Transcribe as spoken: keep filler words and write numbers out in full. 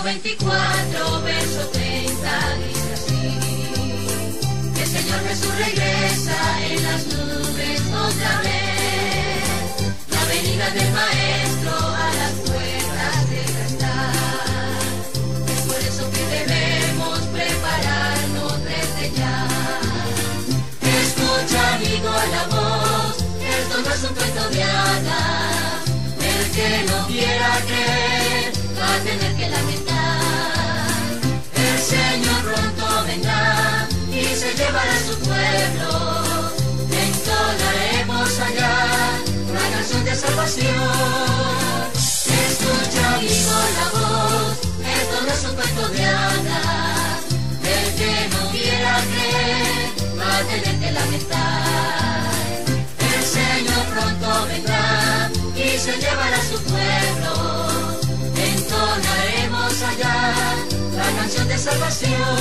veinticuatro, verso treinta, dice así: el Señor Jesús regresa en las nubes otra vez, la venida del Maestro a las puertas deja estar. Es por eso que debemos prepararnos desde ya. Escucha, amigo, la voz, esto no es un cuento de hadas. El que no quiera creer va a tener que lamentar. El Señor pronto vendrá y se llevará a su pueblo. Entonaremos allá una canción de salvación. Escucha, amigo, la voz, esto no es un cuento de hadas. El que no quiera creer va a tener que lamentar. El Señor pronto vendrá y se llevará a su pueblo. Entonaremos allá la canción de salvación.